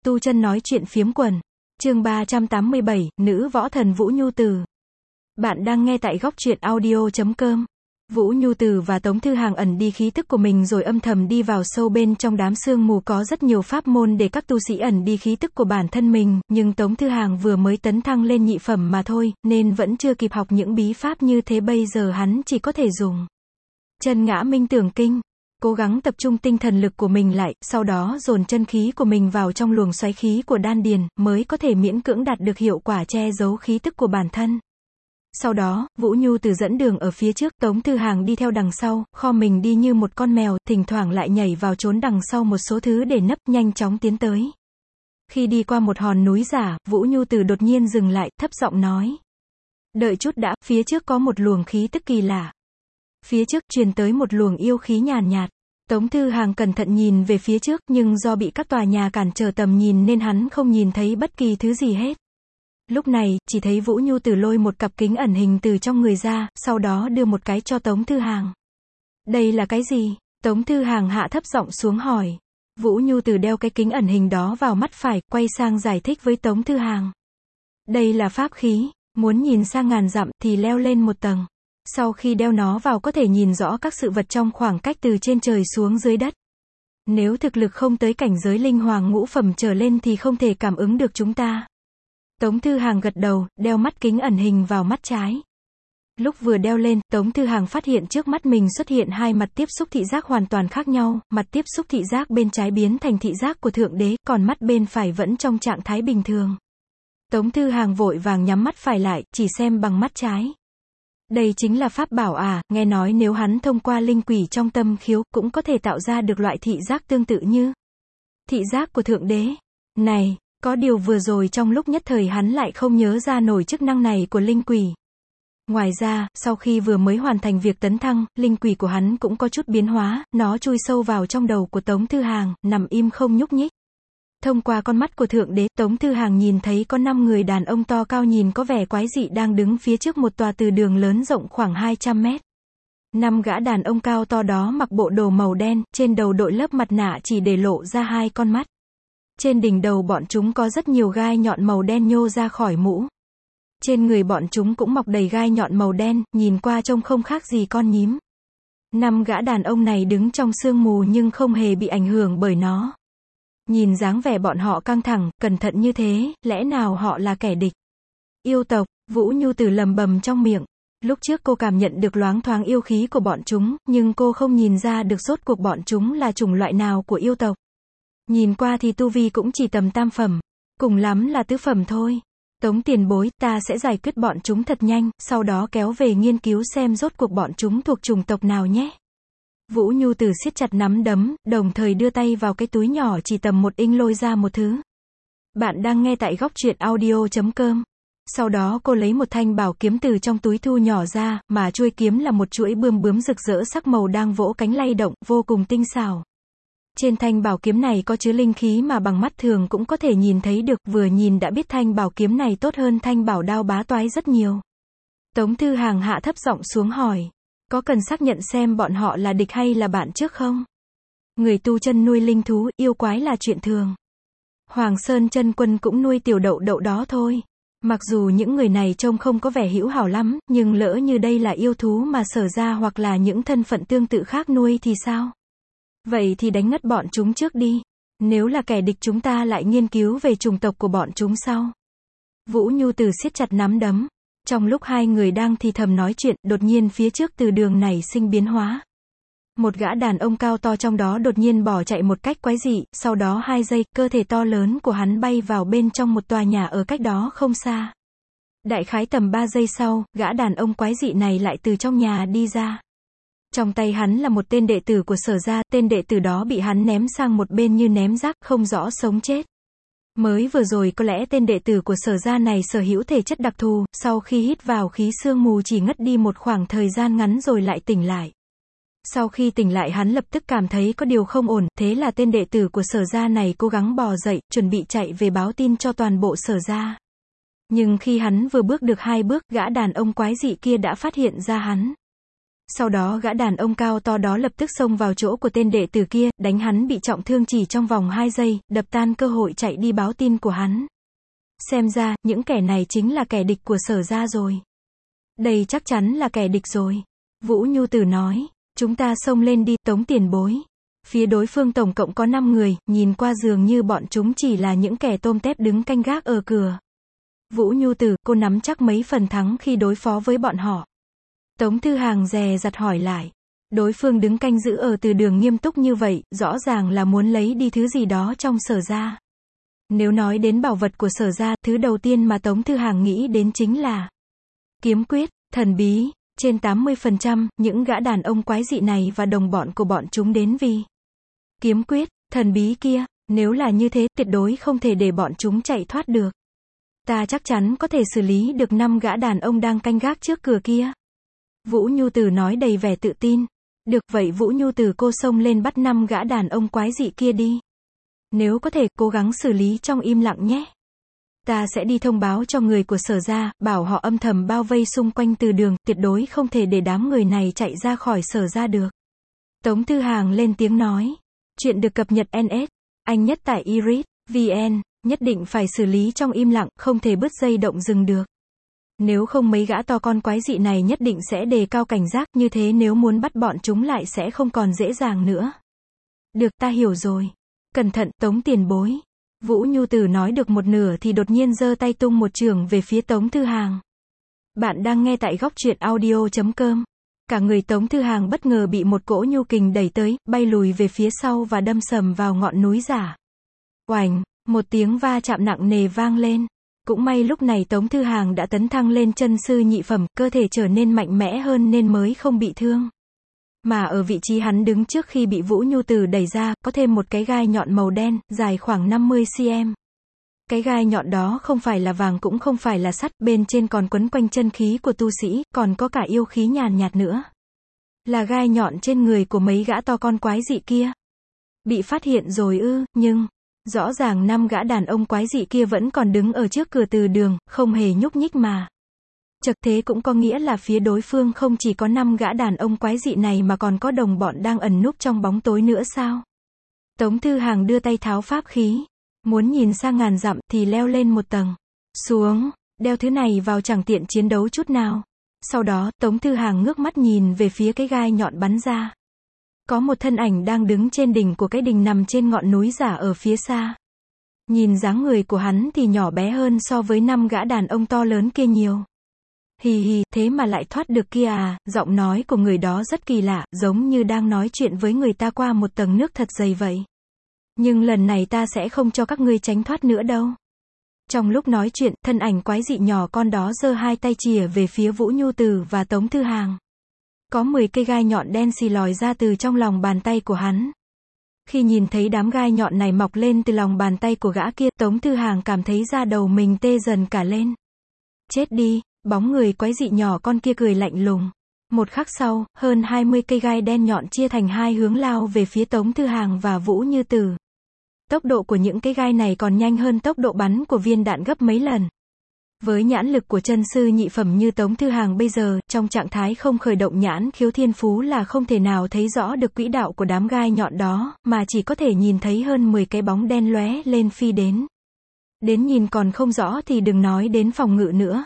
Tu chân nói chuyện phiếm quần. Chương 387, nữ võ thần Vũ Nhu Từ. Bạn đang nghe tại góc truyện audio.com. Vũ Nhu Từ và Tống Thư Hàng ẩn đi khí tức của mình rồi âm thầm đi vào sâu bên trong đám sương mù. Có rất nhiều pháp môn để các tu sĩ ẩn đi khí tức của bản thân mình, nhưng Tống Thư Hàng vừa mới tấn thăng lên nhị phẩm mà thôi, nên vẫn chưa kịp học những bí pháp như thế. Bây giờ hắn chỉ có thể dùng chân ngã minh tưởng kinh, cố gắng tập trung tinh thần lực của mình lại, sau đó dồn chân khí của mình vào trong luồng xoáy khí của đan điền, mới có thể miễn cưỡng đạt được hiệu quả che giấu khí tức của bản thân. Sau đó, Vũ Nhu Từ dẫn đường ở phía trước, Tống Thư Hàng đi theo đằng sau, kho mình đi như một con mèo, thỉnh thoảng lại nhảy vào trốn đằng sau một số thứ để nấp, nhanh chóng tiến tới. Khi đi qua một hòn núi giả, Vũ Nhu Từ đột nhiên dừng lại, thấp giọng nói: "Đợi chút đã." Phía trước có một luồng khí tức kỳ lạ. Phía trước truyền tới một luồng yêu khí nhàn nhạt. Tống Thư Hàng cẩn thận nhìn về phía trước, nhưng do bị các tòa nhà cản trở tầm nhìn nên hắn không nhìn thấy bất kỳ thứ gì hết. Lúc này, chỉ thấy Vũ Nhu Từ lôi một cặp kính ẩn hình từ trong người ra, sau đó đưa một cái cho Tống Thư Hàng. "Đây là cái gì?" Tống Thư Hàng hạ thấp giọng xuống hỏi. Vũ Nhu Từ đeo cái kính ẩn hình đó vào mắt phải, quay sang giải thích với Tống Thư Hàng. "Đây là pháp khí, muốn nhìn sang ngàn dặm thì leo lên một tầng. Sau khi đeo nó vào có thể nhìn rõ các sự vật trong khoảng cách từ trên trời xuống dưới đất. Nếu thực lực không tới cảnh giới linh hoàng ngũ phẩm trở lên thì không thể cảm ứng được chúng ta." Tống Thư Hàng gật đầu, đeo mắt kính ẩn hình vào mắt trái. Lúc vừa đeo lên, Tống Thư Hàng phát hiện trước mắt mình xuất hiện hai mặt tiếp xúc thị giác hoàn toàn khác nhau, mặt tiếp xúc thị giác bên trái biến thành thị giác của Thượng Đế, còn mắt bên phải vẫn trong trạng thái bình thường. Tống Thư Hàng vội vàng nhắm mắt phải lại, chỉ xem bằng mắt trái. Đây chính là pháp bảo à? Nghe nói nếu hắn thông qua linh quỷ trong tâm khiếu, cũng có thể tạo ra được loại thị giác tương tự như thị giác của Thượng Đế. Này, có điều vừa rồi trong lúc nhất thời hắn lại không nhớ ra nổi chức năng này của linh quỷ. Ngoài ra, sau khi vừa mới hoàn thành việc tấn thăng, linh quỷ của hắn cũng có chút biến hóa, nó chui sâu vào trong đầu của Tống Thư Hàng, nằm im không nhúc nhích. Thông qua con mắt của Thượng Đế, Tống Thư Hàng nhìn thấy có 5 người đàn ông to cao nhìn có vẻ quái dị đang đứng phía trước một tòa từ đường lớn rộng khoảng 200 mét. 5 gã đàn ông cao to đó mặc bộ đồ màu đen, trên đầu đội lớp mặt nạ chỉ để lộ ra hai con mắt. Trên đỉnh đầu bọn chúng có rất nhiều gai nhọn màu đen nhô ra khỏi mũ. Trên người bọn chúng cũng mọc đầy gai nhọn màu đen, nhìn qua trông không khác gì con nhím. 5 gã đàn ông này đứng trong sương mù nhưng không hề bị ảnh hưởng bởi nó. Nhìn dáng vẻ bọn họ căng thẳng, cẩn thận như thế, lẽ nào họ là kẻ địch? Yêu tộc, Vũ Nhu Từ lầm bầm trong miệng. Lúc trước cô cảm nhận được loáng thoáng yêu khí của bọn chúng, nhưng cô không nhìn ra được rốt cuộc bọn chúng là chủng loại nào của yêu tộc. Nhìn qua thì tu vi cũng chỉ tầm tam phẩm, cùng lắm là tứ phẩm thôi. Tống tiền bối, ta sẽ giải quyết bọn chúng thật nhanh, sau đó kéo về nghiên cứu xem rốt cuộc bọn chúng thuộc chủng tộc nào nhé. Vũ Nhu Từ siết chặt nắm đấm, đồng thời đưa tay vào cái túi nhỏ chỉ tầm 1 inch lôi ra một thứ. Bạn đang nghe tại góc truyện audio.com. Sau đó cô lấy một thanh bảo kiếm từ trong túi thu nhỏ ra, mà chuôi kiếm là một chuỗi bươm bướm rực rỡ sắc màu đang vỗ cánh lay động, vô cùng tinh xảo. Trên thanh bảo kiếm này có chứa linh khí mà bằng mắt thường cũng có thể nhìn thấy được, vừa nhìn đã biết thanh bảo kiếm này tốt hơn thanh bảo đao bá toái rất nhiều. Tống Thư Hàng hạ thấp giọng xuống hỏi: "Có cần xác nhận xem bọn họ là địch hay là bạn trước không? Người tu chân nuôi linh thú, yêu quái là chuyện thường. Hoàng Sơn Chân Quân cũng nuôi tiểu đậu đậu đó thôi. Mặc dù những người này trông không có vẻ hữu hảo lắm, nhưng lỡ như đây là yêu thú mà Sở gia hoặc là những thân phận tương tự khác nuôi thì sao? Vậy thì đánh ngất bọn chúng trước đi. Nếu là kẻ địch chúng ta lại nghiên cứu về chủng tộc của bọn chúng sau." Vũ Nhu Từ siết chặt nắm đấm. Trong lúc hai người đang thì thầm nói chuyện, đột nhiên phía trước từ đường này sinh biến hóa. Một gã đàn ông cao to trong đó đột nhiên bỏ chạy một cách quái dị, sau đó 2 giây, cơ thể to lớn của hắn bay vào bên trong một tòa nhà ở cách đó không xa. Đại khái tầm 3 giây sau, gã đàn ông quái dị này lại từ trong nhà đi ra. Trong tay hắn là một tên đệ tử của Sở gia, tên đệ tử đó bị hắn ném sang một bên như ném rác, không rõ sống chết. Mới vừa rồi có lẽ tên đệ tử của Sở gia này sở hữu thể chất đặc thù, sau khi hít vào khí sương mù chỉ ngất đi một khoảng thời gian ngắn rồi lại tỉnh lại. Sau khi tỉnh lại hắn lập tức cảm thấy có điều không ổn, thế là tên đệ tử của Sở gia này cố gắng bò dậy, chuẩn bị chạy về báo tin cho toàn bộ Sở gia. Nhưng khi hắn vừa bước được 2 bước, gã đàn ông quái dị kia đã phát hiện ra hắn. Sau đó gã đàn ông cao to đó lập tức xông vào chỗ của tên đệ tử kia, đánh hắn bị trọng thương chỉ trong vòng 2 giây, đập tan cơ hội chạy đi báo tin của hắn. Xem ra, những kẻ này chính là kẻ địch của Sở gia rồi. Đây chắc chắn là kẻ địch rồi. Vũ Nhu Tử nói, chúng ta xông lên đi, Tống tiền bối. Phía đối phương tổng cộng có 5 người, nhìn qua dường như bọn chúng chỉ là những kẻ tôm tép đứng canh gác ở cửa. Vũ Nhu Tử, cô nắm chắc mấy phần thắng khi đối phó với bọn họ? Tống Thư Hàng dè dặt hỏi lại. Đối phương đứng canh giữ ở từ đường nghiêm túc như vậy, rõ ràng là muốn lấy đi thứ gì đó trong Sở gia. Nếu nói đến bảo vật của Sở gia, thứ đầu tiên mà Tống Thư Hàng nghĩ đến chính là kiếm quyết, thần bí. Trên 80%, những gã đàn ông quái dị này và đồng bọn của bọn chúng đến vì kiếm quyết, thần bí kia. Nếu là như thế, tuyệt đối không thể để bọn chúng chạy thoát được. Ta chắc chắn có thể xử lý được 5 gã đàn ông đang canh gác trước cửa kia. Vũ Nhu Tử nói đầy vẻ tự tin. Được vậy Vũ Nhu Tử, cô xông lên bắt 5 gã đàn ông quái dị kia đi. Nếu có thể, cố gắng xử lý trong im lặng nhé. Ta sẽ đi thông báo cho người của Sở gia, bảo họ âm thầm bao vây xung quanh từ đường, tuyệt đối không thể để đám người này chạy ra khỏi Sở gia được. Tống Thư Hàng lên tiếng nói. Chuyện được cập nhật NS, anh nhất tại iris.vn, nhất định phải xử lý trong im lặng, không thể bứt dây động rừng được. Nếu không mấy gã to con quái dị này nhất định sẽ đề cao cảnh giác, như thế nếu muốn bắt bọn chúng lại sẽ không còn dễ dàng nữa. Được, ta hiểu rồi. Cẩn thận, Tống tiền bối. Vũ Nhu Tử nói được một nửa thì đột nhiên giơ tay tung một chưởng về phía Tống Thư Hàng. Bạn đang nghe tại góc truyện audio.com. Cả người Tống Thư Hàng bất ngờ bị một cỗ nhu kình đẩy tới, bay lùi về phía sau và đâm sầm vào ngọn núi giả. Oành, một tiếng va chạm nặng nề vang lên. Cũng may lúc này Tống Thư Hàng đã tấn thăng lên chân sư nhị phẩm, cơ thể trở nên mạnh mẽ hơn nên mới không bị thương. Mà ở vị trí hắn đứng trước khi bị Vũ Nhu Tử đẩy ra, có thêm một cái gai nhọn màu đen, dài khoảng 50 cm. Cái gai nhọn đó không phải là vàng cũng không phải là sắt, bên trên còn quấn quanh chân khí của tu sĩ, còn có cả yêu khí nhàn nhạt nữa. Là gai nhọn trên người của mấy gã to con quái dị kia. Bị phát hiện rồi ư, nhưng rõ ràng 5 gã đàn ông quái dị kia vẫn còn đứng ở trước cửa từ đường, không hề nhúc nhích mà. Chật, thế cũng có nghĩa là phía đối phương không chỉ có 5 gã đàn ông quái dị này mà còn có đồng bọn đang ẩn núp trong bóng tối nữa sao? Tống Thư Hàng đưa tay tháo pháp khí. Muốn nhìn sang ngàn dặm thì leo lên một tầng. Xuống, đeo thứ này vào chẳng tiện chiến đấu chút nào. Sau đó, Tống Thư Hàng ngước mắt nhìn về phía cái gai nhọn bắn ra. Có một thân ảnh đang đứng trên đỉnh của cái đình nằm trên ngọn núi giả ở phía xa. Nhìn dáng người của hắn thì nhỏ bé hơn so với 5 gã đàn ông to lớn kia nhiều. Hì hì, thế mà lại thoát được kia à, giọng nói của người đó rất kỳ lạ, giống như đang nói chuyện với người ta qua một tầng nước thật dày vậy. Nhưng lần này ta sẽ không cho các ngươi tránh thoát nữa đâu. Trong lúc nói chuyện, thân ảnh quái dị nhỏ con đó giơ hai tay chìa về phía Vũ Nhu Tử và Tống Thư Hàng. Có 10 cây gai nhọn đen xì lòi ra từ trong lòng bàn tay của hắn. Khi nhìn thấy đám gai nhọn này mọc lên từ lòng bàn tay của gã kia, Tống Thư Hàng cảm thấy da đầu mình tê dần cả lên. Chết đi, bóng người quái dị nhỏ con kia cười lạnh lùng. Một khắc sau, hơn 20 cây gai đen nhọn chia thành hai hướng lao về phía Tống Thư Hàng và Vũ Như Tử. Tốc độ của những cái gai này còn nhanh hơn tốc độ bắn của viên đạn gấp mấy lần. Với nhãn lực của chân sư nhị phẩm như Tống Thư Hàng bây giờ, trong trạng thái không khởi động nhãn khiếu thiên phú là không thể nào thấy rõ được quỹ đạo của đám gai nhọn đó, mà chỉ có thể nhìn thấy hơn 10 cái bóng đen lóe lên phi đến. Đến nhìn còn không rõ thì đừng nói đến phòng ngự nữa.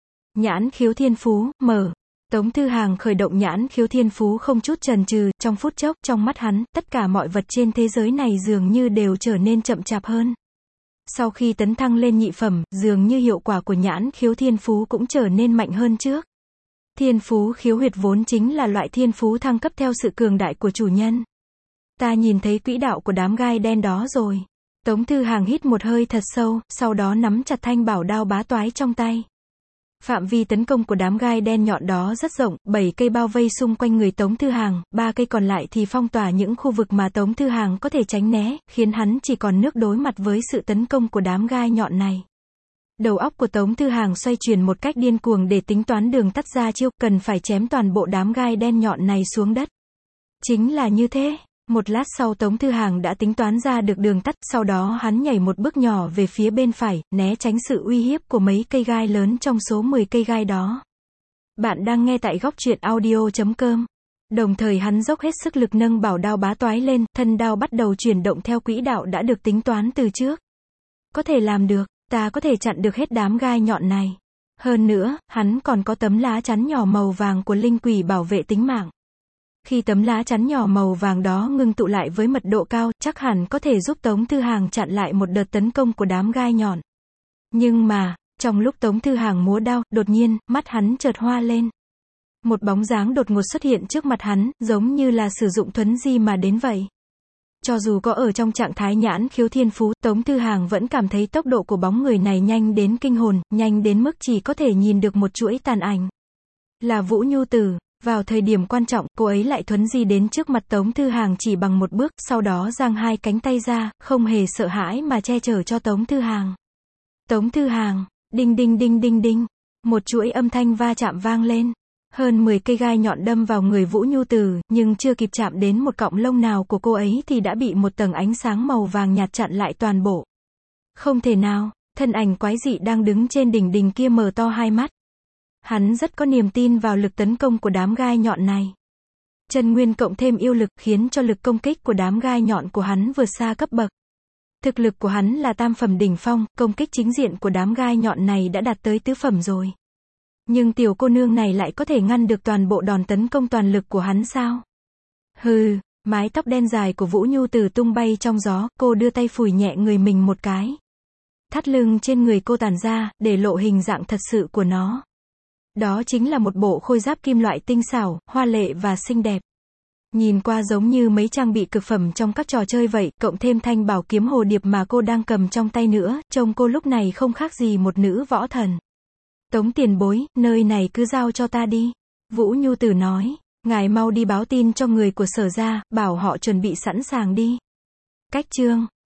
Nhãn khiếu thiên phú, mở. Tống Thư Hàng khởi động nhãn khiếu thiên phú không chút chần chừ, trong phút chốc, trong mắt hắn, tất cả mọi vật trên thế giới này dường như đều trở nên chậm chạp hơn. Sau khi tấn thăng lên nhị phẩm, dường như hiệu quả của nhãn khiếu thiên phú cũng trở nên mạnh hơn trước. Thiên phú khiếu huyệt vốn chính là loại thiên phú thăng cấp theo sự cường đại của chủ nhân. Ta nhìn thấy quỹ đạo của đám gai đen đó rồi. Tống Thư Hàng hít một hơi thật sâu, sau đó nắm chặt thanh bảo đao bá toái trong tay. Phạm vi tấn công của đám gai đen nhọn đó rất rộng, 7 cây bao vây xung quanh người Tống Thư Hàng, 3 cây còn lại thì phong tỏa những khu vực mà Tống Thư Hàng có thể tránh né, khiến hắn chỉ còn nước đối mặt với sự tấn công của đám gai nhọn này. Đầu óc của Tống Thư Hàng xoay chuyển một cách điên cuồng để tính toán đường tắt ra chiêu, cần phải chém toàn bộ đám gai đen nhọn này xuống đất. Chính là như thế. Một lát sau Tống Thư Hàng đã tính toán ra được đường tắt, sau đó hắn nhảy một bước nhỏ về phía bên phải, né tránh sự uy hiếp của mấy cây gai lớn trong số 10 cây gai đó. Bạn đang nghe tại góc truyện audio.com. Đồng thời hắn dốc hết sức lực nâng bảo đao bá toái lên, thân đao bắt đầu chuyển động theo quỹ đạo đã được tính toán từ trước. Có thể làm được, ta có thể chặn được hết đám gai nhọn này. Hơn nữa, hắn còn có tấm lá chắn nhỏ màu vàng của linh quỷ bảo vệ tính mạng. Khi tấm lá chắn nhỏ màu vàng đó ngưng tụ lại với mật độ cao, chắc hẳn có thể giúp Tống Thư Hàng chặn lại một đợt tấn công của đám gai nhọn. Nhưng mà, trong lúc Tống Thư Hàng múa đao, đột nhiên, mắt hắn chợt hoa lên. Một bóng dáng đột ngột xuất hiện trước mặt hắn, giống như là sử dụng thuấn di mà đến vậy. Cho dù có ở trong trạng thái nhãn khiếu thiên phú, Tống Thư Hàng vẫn cảm thấy tốc độ của bóng người này nhanh đến kinh hồn, nhanh đến mức chỉ có thể nhìn được một chuỗi tàn ảnh. Là Vũ Nhu Tử. Vào thời điểm quan trọng, cô ấy lại thuấn di đến trước mặt Tống Thư Hàng chỉ bằng một bước, sau đó giang hai cánh tay ra, không hề sợ hãi mà che chở cho Tống Thư Hàng. Tống Thư Hàng, đinh đinh đinh đinh đinh, một chuỗi âm thanh va chạm vang lên. Hơn 10 cây gai nhọn đâm vào người Vũ Nhu Tử, nhưng chưa kịp chạm đến một cọng lông nào của cô ấy thì đã bị một tầng ánh sáng màu vàng nhạt chặn lại toàn bộ. Không thể nào, thân ảnh quái dị đang đứng trên đỉnh đình kia mở to hai mắt. Hắn rất có niềm tin vào lực tấn công của đám gai nhọn này. Chân nguyên cộng thêm yêu lực khiến cho lực công kích của đám gai nhọn của hắn vượt xa cấp bậc. Thực lực của hắn là tam phẩm đỉnh phong, công kích chính diện của đám gai nhọn này đã đạt tới tứ phẩm rồi. Nhưng tiểu cô nương này lại có thể ngăn được toàn bộ đòn tấn công toàn lực của hắn sao? Hừ, mái tóc đen dài của Vũ Nhu Tử tung bay trong gió, cô đưa tay phủi nhẹ người mình một cái. Thắt lưng trên người cô tản ra, để lộ hình dạng thật sự của nó. Đó chính là một bộ khôi giáp kim loại tinh xảo, hoa lệ và xinh đẹp. Nhìn qua giống như mấy trang bị cực phẩm trong các trò chơi vậy, cộng thêm thanh bảo kiếm hồ điệp mà cô đang cầm trong tay nữa, trông cô lúc này không khác gì một nữ võ thần. Tống tiền bối, nơi này cứ giao cho ta đi. Vũ Nhu Tử nói, ngài mau đi báo tin cho người của Sở gia, bảo họ chuẩn bị sẵn sàng đi. Cách chương